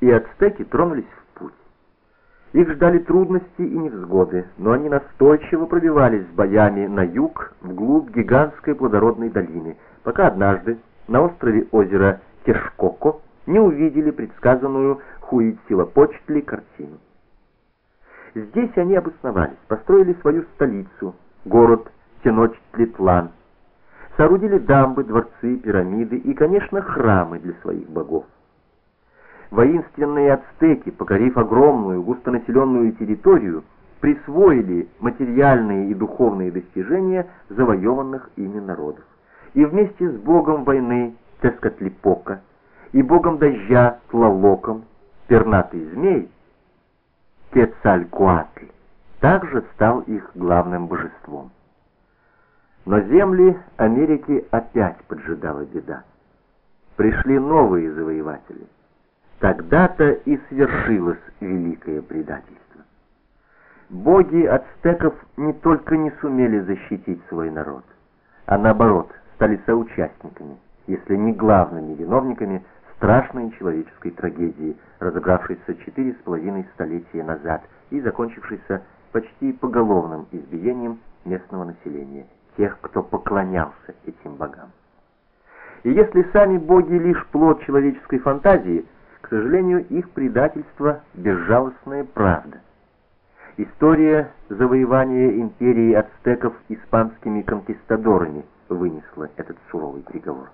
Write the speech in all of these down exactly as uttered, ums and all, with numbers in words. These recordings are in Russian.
и ацтеки тронулись в путь. Их ждали трудности и невзгоды, но они настойчиво пробивались с боями на юг, вглубь гигантской плодородной долины, пока однажды на острове озера Тешкоко не увидели предсказанную Хуитсилопочтли картину. Здесь они обосновались, построили свою столицу, город Теночтитлан, соорудили дамбы, дворцы, пирамиды и, конечно, храмы для своих богов. Воинственные ацтеки, покорив огромную густонаселенную территорию, присвоили материальные и духовные достижения завоеванных ими народов. И вместе с богом войны Тескатлипока и богом дождя Тлалоком, пернатый змей Кецалькоатль также стал их главным божеством. Но земли Америки опять поджидала беда. Пришли новые завоеватели. Тогда-то и свершилось великое предательство. Боги ацтеков не только не сумели защитить свой народ, а наоборот стали соучастниками, если не главными виновниками страшной человеческой трагедии, разыгравшейся четыре с половиной столетия назад и закончившейся почти поголовным избиением местного населения, тех, кто поклонялся этим богам. И если сами боги лишь плод человеческой фантазии, к сожалению, их предательство – безжалостная правда. История завоевания империи ацтеков испанскими конкистадорами вынесла этот суровый приговор.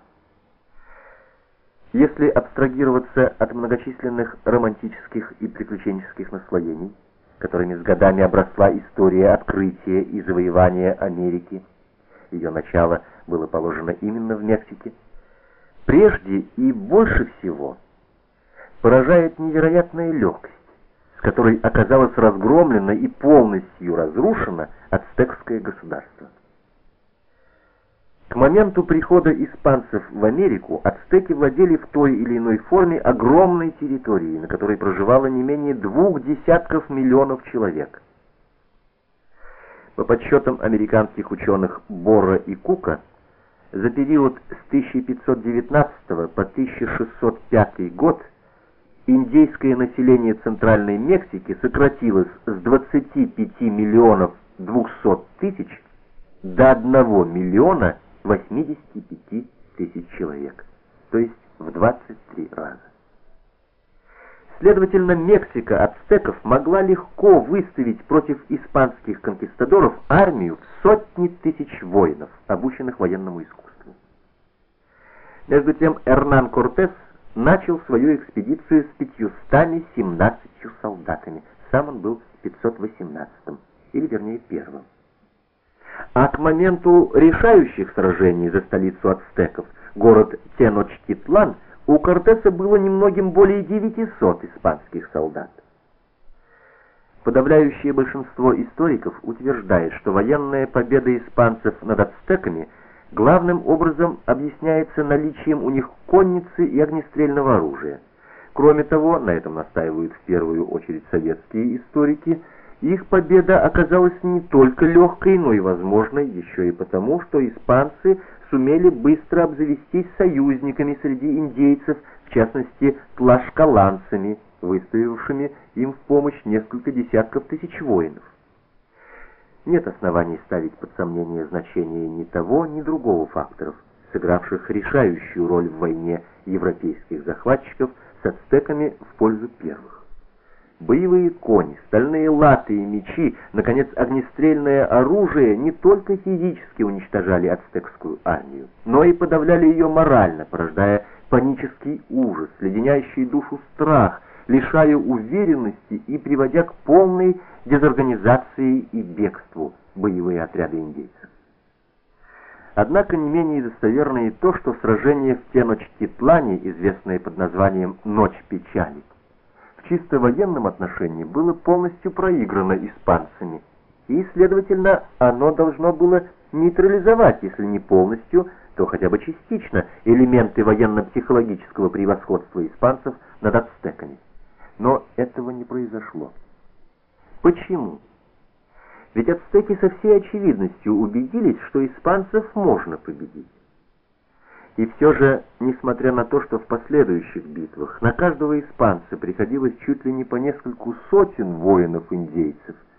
Если абстрагироваться от многочисленных романтических и приключенческих наслоений, которыми с годами обросла история открытия и завоевания Америки, ее начало было положено именно в Мексике, прежде и больше всего поражает невероятная легкость, с которой оказалось разгромлено и полностью разрушено ацтекское государство. К моменту прихода испанцев в Америку ацтеки владели в той или иной форме огромной территорией, на которой проживало не менее двух десятков миллионов человек. По подсчетам американских ученых Борра и Кука, за период с тысяча пятьсот девятнадцатого по тысяча шестьсот пятый год индейское население Центральной Мексики сократилось с двадцати пяти миллионов двухсот тысяч до одного миллиона восьмидесяти пяти тысяч человек, то есть в двадцать три раза. Следовательно, Мексика ацтеков могла легко выставить против испанских конкистадоров армию в сотни тысяч воинов, обученных военному искусству. Между тем Эрнан Кортес начал свою экспедицию с пятьюстами семнадцатью солдатами. Сам он был пятьсот восемнадцатым, или вернее первым. А к моменту решающих сражений за столицу ацтеков, город Теночтитлан, у Кортеса было немногим более девятисот испанских солдат. Подавляющее большинство историков утверждает, что военная победа испанцев над ацтеками главным образом объясняется наличием у них конницы и огнестрельного оружия. Кроме того, на этом настаивают в первую очередь советские историки, их победа оказалась не только легкой, но и возможной еще и потому, что испанцы сумели быстро обзавестись союзниками среди индейцев, в частности тлашкаланцами, выставившими им в помощь несколько десятков тысяч воинов. Нет оснований ставить под сомнение значение ни того, ни другого факторов, сыгравших решающую роль в войне европейских захватчиков с ацтеками в пользу первых. Боевые кони, стальные латы и мечи, наконец, огнестрельное оружие не только физически уничтожали ацтекскую армию, но и подавляли ее морально, порождая панический ужас, леденящий душу страх, лишая уверенности и приводя к полной дезорганизации и бегству боевые отряды индейцев. Однако не менее достоверно и то, что сражение в Теночтитлане, известное под названием «Ночь печали», в чисто военном отношении было полностью проиграно испанцами, и, следовательно, оно должно было нейтрализовать, если не полностью, то хотя бы частично, элементы военно-психологического превосходства испанцев над ацтеками. Но этого не произошло. Почему? Ведь ацтеки со всей очевидностью убедились, что испанцев можно победить. И все же, несмотря на то, что в последующих битвах на каждого испанца приходилось чуть ли не по нескольку сотен воинов-индейцев,